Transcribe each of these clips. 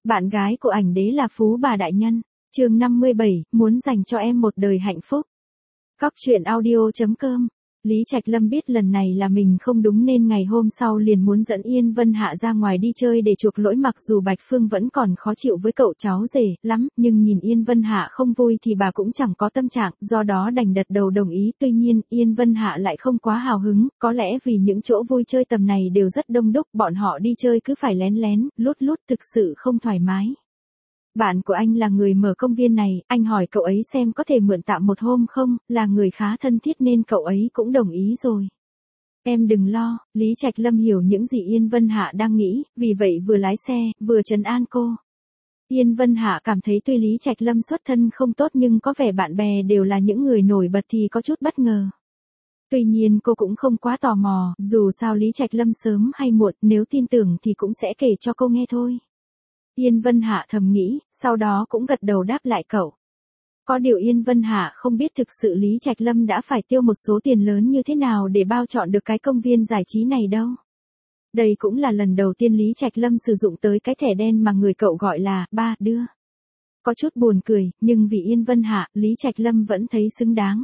Bạn gái của ảnh đế là Phú Bà Đại Nhân. Chương 57, muốn dành cho em một đời hạnh phúc. Cóc truyện audio.com. Lý Trạch Lâm biết lần này là mình không đúng nên ngày hôm sau liền muốn dẫn Yên Vân Hạ ra ngoài đi chơi để chuộc lỗi, mặc dù Bạch Phương vẫn còn khó chịu với cậu cháu rể lắm, nhưng nhìn Yên Vân Hạ không vui thì bà cũng chẳng có tâm trạng, do đó đành gật đầu đồng ý. Tuy nhiên, Yên Vân Hạ lại không quá hào hứng, có lẽ vì những chỗ vui chơi tầm này đều rất đông đúc, bọn họ đi chơi cứ phải lén lén, lút lút, thực sự không thoải mái. Bạn của anh là người mở công viên này, anh hỏi cậu ấy xem có thể mượn tạm một hôm không, là người khá thân thiết nên cậu ấy cũng đồng ý rồi. Em đừng lo, Lý Trạch Lâm hiểu những gì Yên Vân Hạ đang nghĩ, vì vậy vừa lái xe, vừa trấn an cô. Yên Vân Hạ cảm thấy tuy Lý Trạch Lâm xuất thân không tốt nhưng có vẻ bạn bè đều là những người nổi bật thì có chút bất ngờ. Tuy nhiên cô cũng không quá tò mò, dù sao Lý Trạch Lâm sớm hay muộn, nếu tin tưởng thì cũng sẽ kể cho cô nghe thôi. Yên Vân Hạ thầm nghĩ, sau đó cũng gật đầu đáp lại cậu. Có điều Yên Vân Hạ không biết thực sự Lý Trạch Lâm đã phải tiêu một số tiền lớn như thế nào để bao chọn được cái công viên giải trí này đâu. Đây cũng là lần đầu tiên Lý Trạch Lâm sử dụng tới cái thẻ đen mà người cậu gọi là ba đưa. Có chút buồn cười, nhưng vì Yên Vân Hạ, Lý Trạch Lâm vẫn thấy xứng đáng.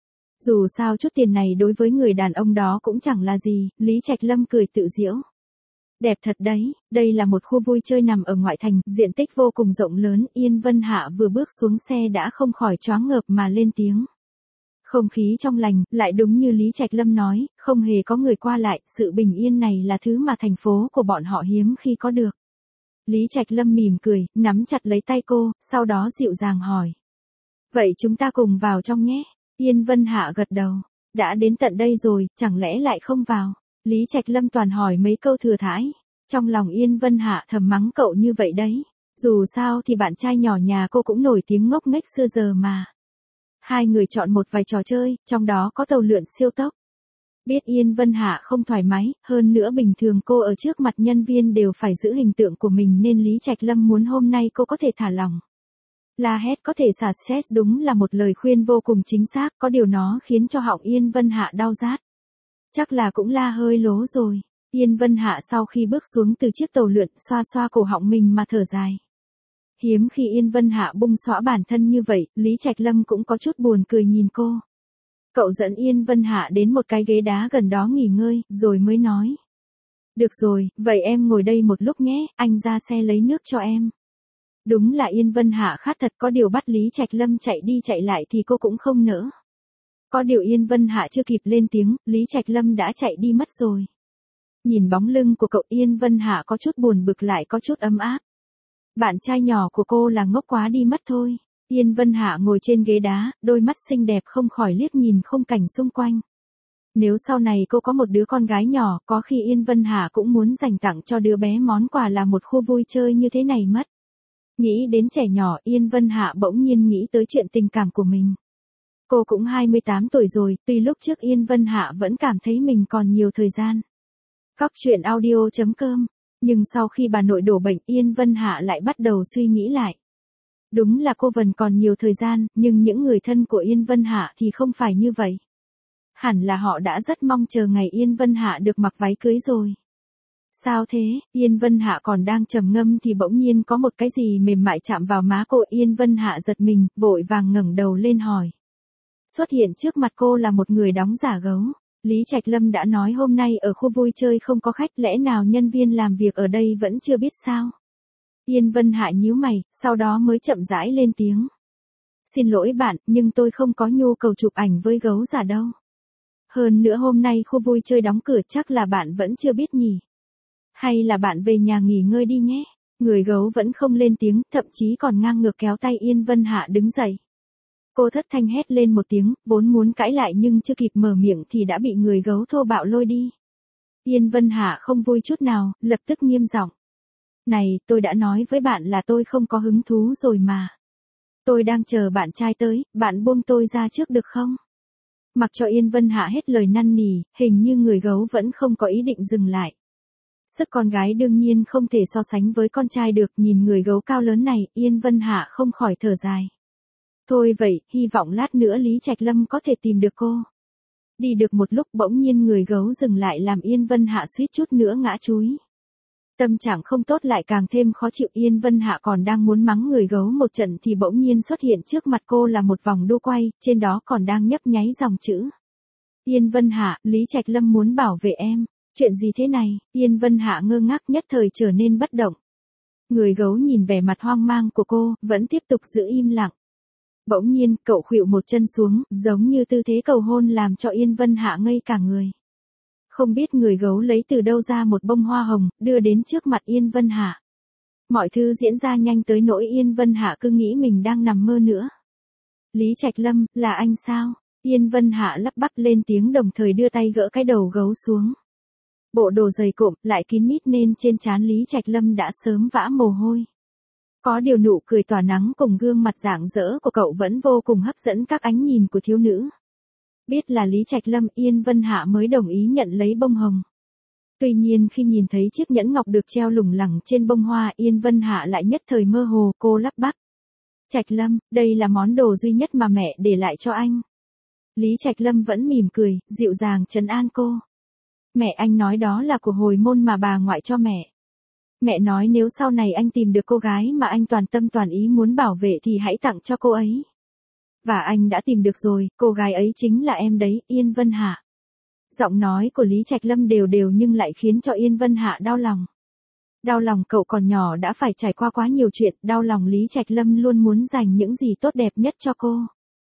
Dù sao chút tiền này đối với người đàn ông đó cũng chẳng là gì, Lý Trạch Lâm cười tự giễu. Đẹp thật đấy, đây là một khu vui chơi nằm ở ngoại thành, diện tích vô cùng rộng lớn. Yên Vân Hạ vừa bước xuống xe đã không khỏi choáng ngợp mà lên tiếng. Không khí trong lành, lại đúng như Lý Trạch Lâm nói, không hề có người qua lại, sự bình yên này là thứ mà thành phố của bọn họ hiếm khi có được. Lý Trạch Lâm mỉm cười, nắm chặt lấy tay cô, sau đó dịu dàng hỏi. Vậy chúng ta cùng vào trong nhé. Yên Vân Hạ gật đầu. Đã đến tận đây rồi, chẳng lẽ lại không vào? Lý Trạch Lâm toàn hỏi mấy câu thừa thãi. Trong lòng Yên Vân Hạ thầm mắng cậu như vậy đấy. Dù sao thì bạn trai nhỏ nhà cô cũng nổi tiếng ngốc nghếch xưa giờ mà. Hai người chọn một vài trò chơi, trong đó có tàu lượn siêu tốc. Biết Yên Vân Hạ không thoải mái, hơn nữa bình thường cô ở trước mặt nhân viên đều phải giữ hình tượng của mình nên Lý Trạch Lâm muốn hôm nay cô có thể thả lỏng. La hét có thể xả stress đúng là một lời khuyên vô cùng chính xác, có điều nó khiến cho họng Yên Vân Hạ đau rát. Chắc là cũng la hơi lố rồi. Yên Vân Hạ sau khi bước xuống từ chiếc tàu lượn xoa xoa cổ họng mình mà thở dài. Hiếm khi Yên Vân Hạ bung xõa bản thân như vậy, Lý Trạch Lâm cũng có chút buồn cười nhìn cô. Cậu dẫn Yên Vân Hạ đến một cái ghế đá gần đó nghỉ ngơi, rồi mới nói. Được rồi, vậy em ngồi đây một lúc nhé, anh ra xe lấy nước cho em. Đúng là Yên Vân Hạ khát thật, có điều bắt Lý Trạch Lâm chạy đi chạy lại thì cô cũng không nỡ. Có điều Yên Vân Hạ chưa kịp lên tiếng, Lý Trạch Lâm đã chạy đi mất rồi. Nhìn bóng lưng của cậu, Yên Vân Hạ có chút buồn bực lại có chút ấm áp. Bạn trai nhỏ của cô là ngốc quá đi mất thôi. Yên Vân Hạ ngồi trên ghế đá, đôi mắt xinh đẹp không khỏi liếc nhìn khung cảnh xung quanh. Nếu sau này cô có một đứa con gái nhỏ, có khi Yên Vân Hạ cũng muốn dành tặng cho đứa bé món quà là một khu vui chơi như thế này mất. Nghĩ đến trẻ nhỏ, Yên Vân Hạ bỗng nhiên nghĩ tới chuyện tình cảm của mình. Cô cũng 28 tuổi rồi, tuy lúc trước Yên Vân Hạ vẫn cảm thấy mình còn nhiều thời gian. Cóc truyện audio.com. Nhưng sau khi bà nội đổ bệnh, Yên Vân Hạ lại bắt đầu suy nghĩ lại. Đúng là cô vẫn còn nhiều thời gian, nhưng những người thân của Yên Vân Hạ thì không phải như vậy. Hẳn là họ đã rất mong chờ ngày Yên Vân Hạ được mặc váy cưới rồi. Sao thế? Yên Vân Hạ còn đang trầm ngâm thì bỗng nhiên có một cái gì mềm mại chạm vào má cô. Yên Vân Hạ giật mình, vội vàng ngẩng đầu lên hỏi. Xuất hiện trước mặt cô là một người đóng giả gấu. Lý Trạch Lâm đã nói hôm nay ở khu vui chơi không có khách, lẽ nào nhân viên làm việc ở đây vẫn chưa biết sao? Yên Vân Hạ nhíu mày, sau đó mới chậm rãi lên tiếng. Xin lỗi bạn, nhưng tôi không có nhu cầu chụp ảnh với gấu giả đâu. Hơn nữa hôm nay khu vui chơi đóng cửa, chắc là bạn vẫn chưa biết nhỉ? Hay là bạn về nhà nghỉ ngơi đi nhé? Người gấu vẫn không lên tiếng, thậm chí còn ngang ngược kéo tay Yên Vân Hạ đứng dậy. Cô thất thanh hét lên một tiếng, vốn muốn cãi lại nhưng chưa kịp mở miệng thì đã bị người gấu thô bạo lôi đi. Yên Vân Hạ không vui chút nào, lập tức nghiêm giọng. Này, tôi đã nói với bạn là tôi không có hứng thú rồi mà. Tôi đang chờ bạn trai tới, bạn buông tôi ra trước được không? Mặc cho Yên Vân Hạ hết lời năn nỉ, hình như người gấu vẫn không có ý định dừng lại. Sức con gái đương nhiên không thể so sánh với con trai được, nhìn người gấu cao lớn này, Yên Vân Hạ không khỏi thở dài. Thôi vậy, hy vọng lát nữa Lý Trạch Lâm có thể tìm được cô. Đi được một lúc bỗng nhiên người gấu dừng lại làm Yên Vân Hạ suýt chút nữa ngã chúi. Tâm trạng không tốt lại càng thêm khó chịu. Yên Vân Hạ còn đang muốn mắng người gấu một trận thì bỗng nhiên xuất hiện trước mặt cô là một vòng đu quay, trên đó còn đang nhấp nháy dòng chữ. Yên Vân Hạ, Lý Trạch Lâm muốn bảo vệ em. Chuyện gì thế này? Yên Vân Hạ ngơ ngác nhất thời trở nên bất động. Người gấu nhìn vẻ mặt hoang mang của cô, vẫn tiếp tục giữ im lặng. Bỗng nhiên, cậu khuỵu một chân xuống, giống như tư thế cầu hôn làm cho Yên Vân Hạ ngây cả người. Không biết người gấu lấy từ đâu ra một bông hoa hồng, đưa đến trước mặt Yên Vân Hạ. Mọi thứ diễn ra nhanh tới nỗi Yên Vân Hạ cứ nghĩ mình đang nằm mơ nữa. Lý Trạch Lâm, là anh sao? Yên Vân Hạ lắp bắp lên tiếng đồng thời đưa tay gỡ cái đầu gấu xuống. Bộ đồ dày cộm, lại kín mít nên trên trán Lý Trạch Lâm đã sớm vã mồ hôi. Có điều nụ cười tỏa nắng cùng gương mặt rạng rỡ của cậu vẫn vô cùng hấp dẫn các ánh nhìn của thiếu nữ. Biết là Lý Trạch Lâm, Yên Vân Hạ mới đồng ý nhận lấy bông hồng. Tuy nhiên khi nhìn thấy chiếc nhẫn ngọc được treo lủng lẳng trên bông hoa, Yên Vân Hạ lại nhất thời mơ hồ, cô lắp bắp. Trạch Lâm, đây là món đồ duy nhất mà mẹ để lại cho anh. Lý Trạch Lâm vẫn mỉm cười, dịu dàng trấn an cô. Mẹ anh nói đó là của hồi môn mà bà ngoại cho mẹ. Mẹ nói nếu sau này anh tìm được cô gái mà anh toàn tâm toàn ý muốn bảo vệ thì hãy tặng cho cô ấy. Và anh đã tìm được rồi, cô gái ấy chính là em đấy, Yên Vân Hạ. Giọng nói của Lý Trạch Lâm đều đều nhưng lại khiến cho Yên Vân Hạ đau lòng. Đau lòng cậu còn nhỏ đã phải trải qua quá nhiều chuyện, đau lòng Lý Trạch Lâm luôn muốn dành những gì tốt đẹp nhất cho cô.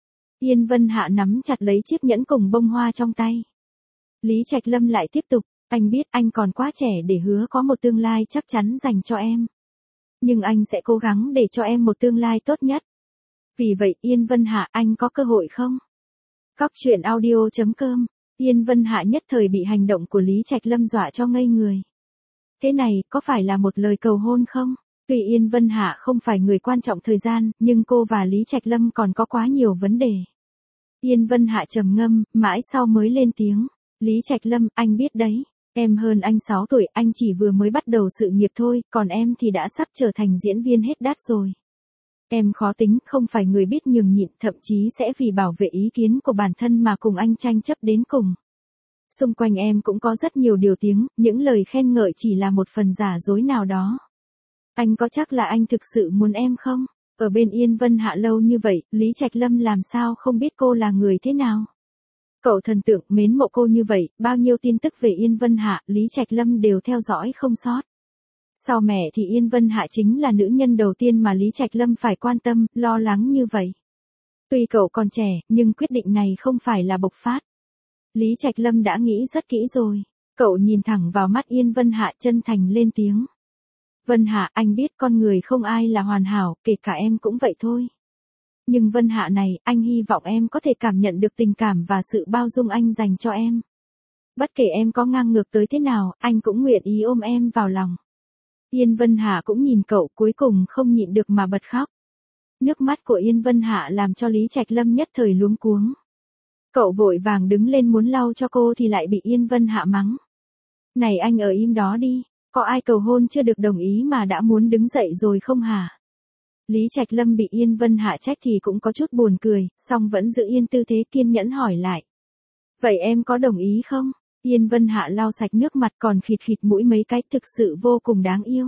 Yên Vân Hạ nắm chặt lấy chiếc nhẫn cùng bông hoa trong tay. Lý Trạch Lâm lại tiếp tục, anh biết anh còn quá trẻ để hứa có một tương lai chắc chắn dành cho em. Nhưng anh sẽ cố gắng để cho em một tương lai tốt nhất. Vì vậy Yên Vân Hạ, anh có cơ hội không? Cóc truyện audio.com. Yên Vân Hạ nhất thời bị hành động của Lý Trạch Lâm dọa cho ngây người. Thế này, có phải là một lời cầu hôn không? Tuy Yên Vân Hạ không phải người quan trọng thời gian, nhưng cô và Lý Trạch Lâm còn có quá nhiều vấn đề. Yên Vân Hạ trầm ngâm, mãi sau mới lên tiếng. Lý Trạch Lâm, anh biết đấy. Em hơn anh 6 tuổi, anh chỉ vừa mới bắt đầu sự nghiệp thôi, còn em thì đã sắp trở thành diễn viên hết đát rồi. Em khó tính, không phải người biết nhường nhịn, thậm chí sẽ vì bảo vệ ý kiến của bản thân mà cùng anh tranh chấp đến cùng. Xung quanh em cũng có rất nhiều điều tiếng, những lời khen ngợi chỉ là một phần giả dối nào đó. Anh có chắc là anh thực sự muốn em không? Ở bên Yên Vân Hạ lâu như vậy, Lý Trạch Lâm làm sao không biết cô là người thế nào? Cậu thần tượng mến mộ cô như vậy, bao nhiêu tin tức về Yên Vân Hạ, Lý Trạch Lâm đều theo dõi không sót. Sau mẹ thì Yên Vân Hạ chính là nữ nhân đầu tiên mà Lý Trạch Lâm phải quan tâm, lo lắng như vậy. Tuy cậu còn trẻ, nhưng quyết định này không phải là bộc phát. Lý Trạch Lâm đã nghĩ rất kỹ rồi. Cậu nhìn thẳng vào mắt Yên Vân Hạ chân thành lên tiếng. Vân Hạ, anh biết con người không ai là hoàn hảo, kể cả em cũng vậy thôi. Nhưng Vân Hạ này, anh hy vọng em có thể cảm nhận được tình cảm và sự bao dung anh dành cho em. Bất kể em có ngang ngược tới thế nào, anh cũng nguyện ý ôm em vào lòng. Yên Vân Hạ cũng nhìn cậu, cuối cùng không nhịn được mà bật khóc. Nước mắt của Yên Vân Hạ làm cho Lý Trạch Lâm nhất thời luống cuống. Cậu vội vàng đứng lên muốn lau cho cô thì lại bị Yên Vân Hạ mắng. Này anh ở im đó đi, có ai cầu hôn chưa được đồng ý mà đã muốn đứng dậy rồi không hả? Lý Trạch Lâm bị Yên Vân Hạ trách thì cũng có chút buồn cười, song vẫn giữ yên tư thế kiên nhẫn hỏi lại. Vậy em có đồng ý không? Yên Vân Hạ lau sạch nước mặt còn khịt khịt mũi mấy cái, thực sự vô cùng đáng yêu.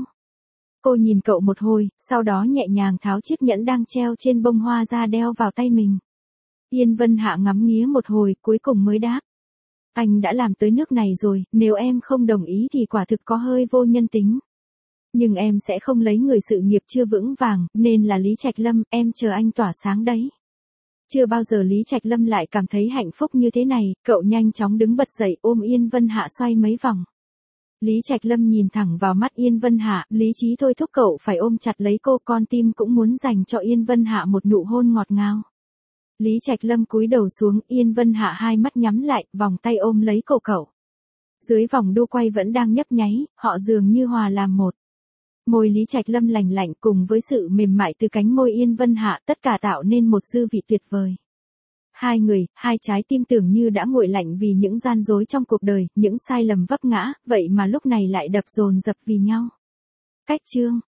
Cô nhìn cậu một hồi, sau đó nhẹ nhàng tháo chiếc nhẫn đang treo trên bông hoa ra đeo vào tay mình. Yên Vân Hạ ngắm nghía một hồi, cuối cùng mới đáp. Anh đã làm tới nước này rồi, nếu em không đồng ý thì quả thực có hơi vô nhân tính. Nhưng em sẽ không lấy người sự nghiệp chưa vững vàng, nên là Lý Trạch Lâm, em chờ anh tỏa sáng đấy. Chưa bao giờ Lý Trạch Lâm lại cảm thấy hạnh phúc như thế này, cậu nhanh chóng đứng bật dậy ôm Yên Vân Hạ xoay mấy vòng. Lý Trạch Lâm nhìn thẳng vào mắt Yên Vân Hạ, lý trí thôi thúc cậu phải ôm chặt lấy cô, con tim cũng muốn dành cho Yên Vân Hạ một nụ hôn ngọt ngào. Lý Trạch Lâm cúi đầu xuống, Yên Vân Hạ hai mắt nhắm lại, vòng tay ôm lấy cổ cậu. Dưới vòng đu quay vẫn đang nhấp nháy, họ dường như hòa làm một. Môi Lý Trạch Lâm lành lạnh cùng với sự mềm mại từ cánh môi Yên Vân Hạ, tất cả tạo nên một dư vị tuyệt vời. Hai người, hai trái tim tưởng như đã nguội lạnh vì những gian dối trong cuộc đời, những sai lầm vấp ngã, vậy mà lúc này lại đập dồn dập vì nhau. Cách chương